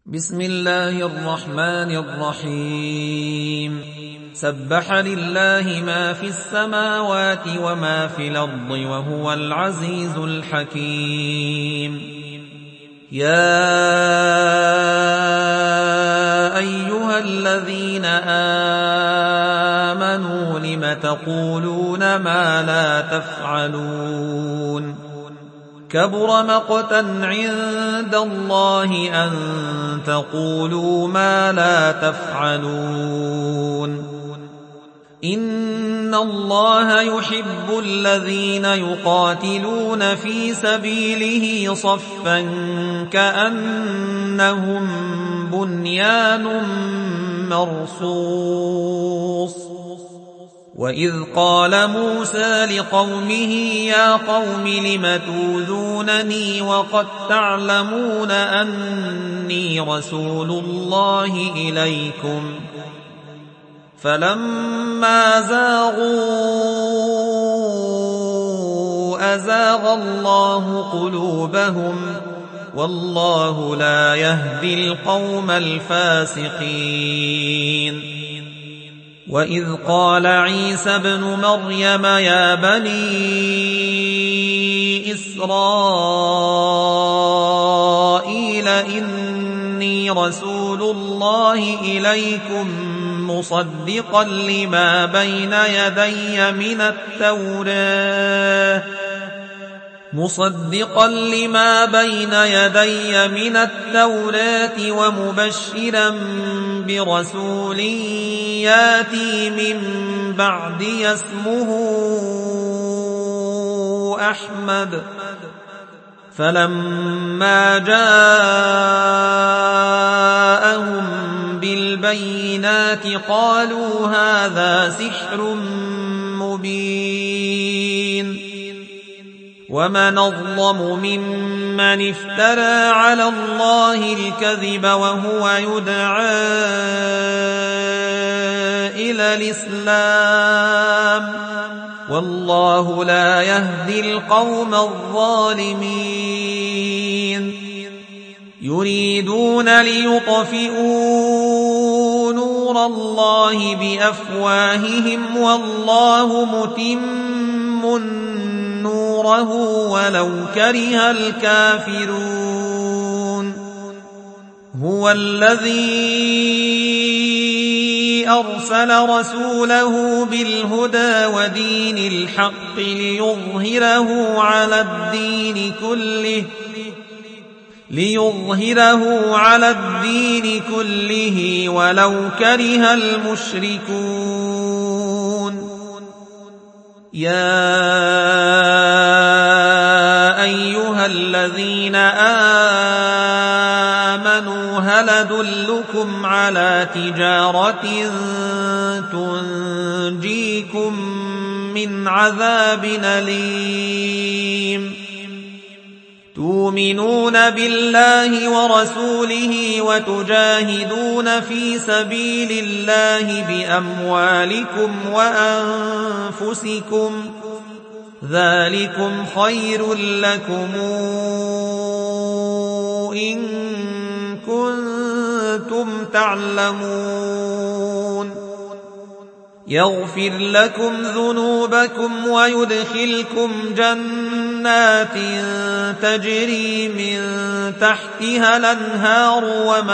بسم الله الرحمن الرحيم سبح لله ما في السماوات وما في الأرض وهو العزيز الحكيم يا أيها الذين آمنوا لم تقولون ما لا تفعلون كبر مقتا عند الله أن تقولوا ما لا تفعلون إن الله يحب الذين يقاتلون في سبيله صفا كأنهم بنيان مرصوص وإذ قال موسى لقومه يا قوم لم تؤذونني وقد تعلمون أني رسول الله إليكم فلما زاغوا أزاغ الله قلوبهم والله لا يهدي القوم الفاسقين وإذ قال عيسى ابن مريم يا بني إسرائيل إني رسول الله إليكم مصدقا لما بين يدي من التوراة ومبشرا برسول ياتي من بعدي اسمه أحمد فلما جاءهم بالبينات قالوا هذا سحر مبين ومن أظلم ممن افترى على الله الكذب وهو يدعى إلى الإسلام والله لا يهدي القوم الظالمين يريدون ليطفئوا نور الله بأفواههم والله متم نوره ولو كره الكافرون هو الذي أرسل رسوله بالهدى ودين الحق ليظهره على الدين كله ولو كره المشركون يا أيها الذين آمنوا هل أدلكم على تجارة تنجيكم من عذاب أليم تؤمنون بالله ورسوله وتجاهدون في سبيل الله بأموالكم وأنفسكم ذلكم خير لكم إن كنتم تعلمون يغفر لكم ذنوبكم ويدخلكم جنات تجري من تحتها الأنهار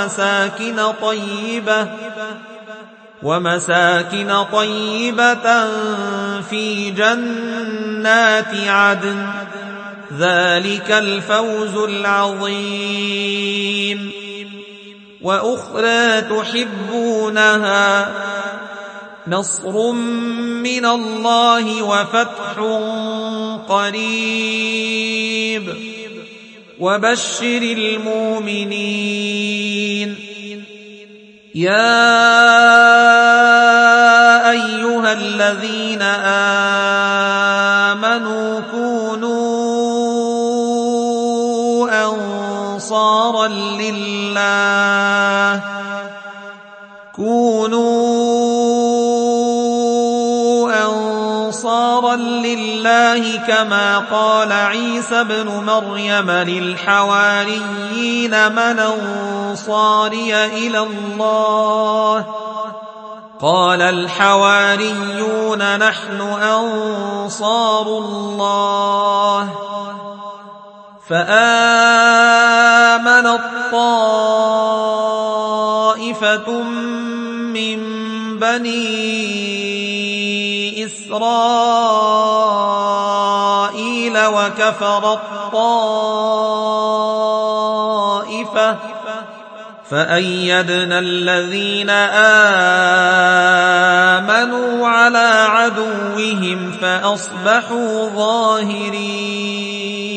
ومساكن طيبة في جنات عدن ذلك الفوز العظيم وأخرى تحبونها نصر من الله وفتح قريب وبشر المؤمنين يا أيها الذين آمنوا كونوا أنصارا الله كما قال عيسى ابن مريم للحواريين من أنصاري إلى الله قال الحواريون نحن أنصار الله فآمنت طائفة من بني إسرائيل وكفرت طائفة فأيدنا الذين آمنوا على عدوهم فأصبحوا ظاهرين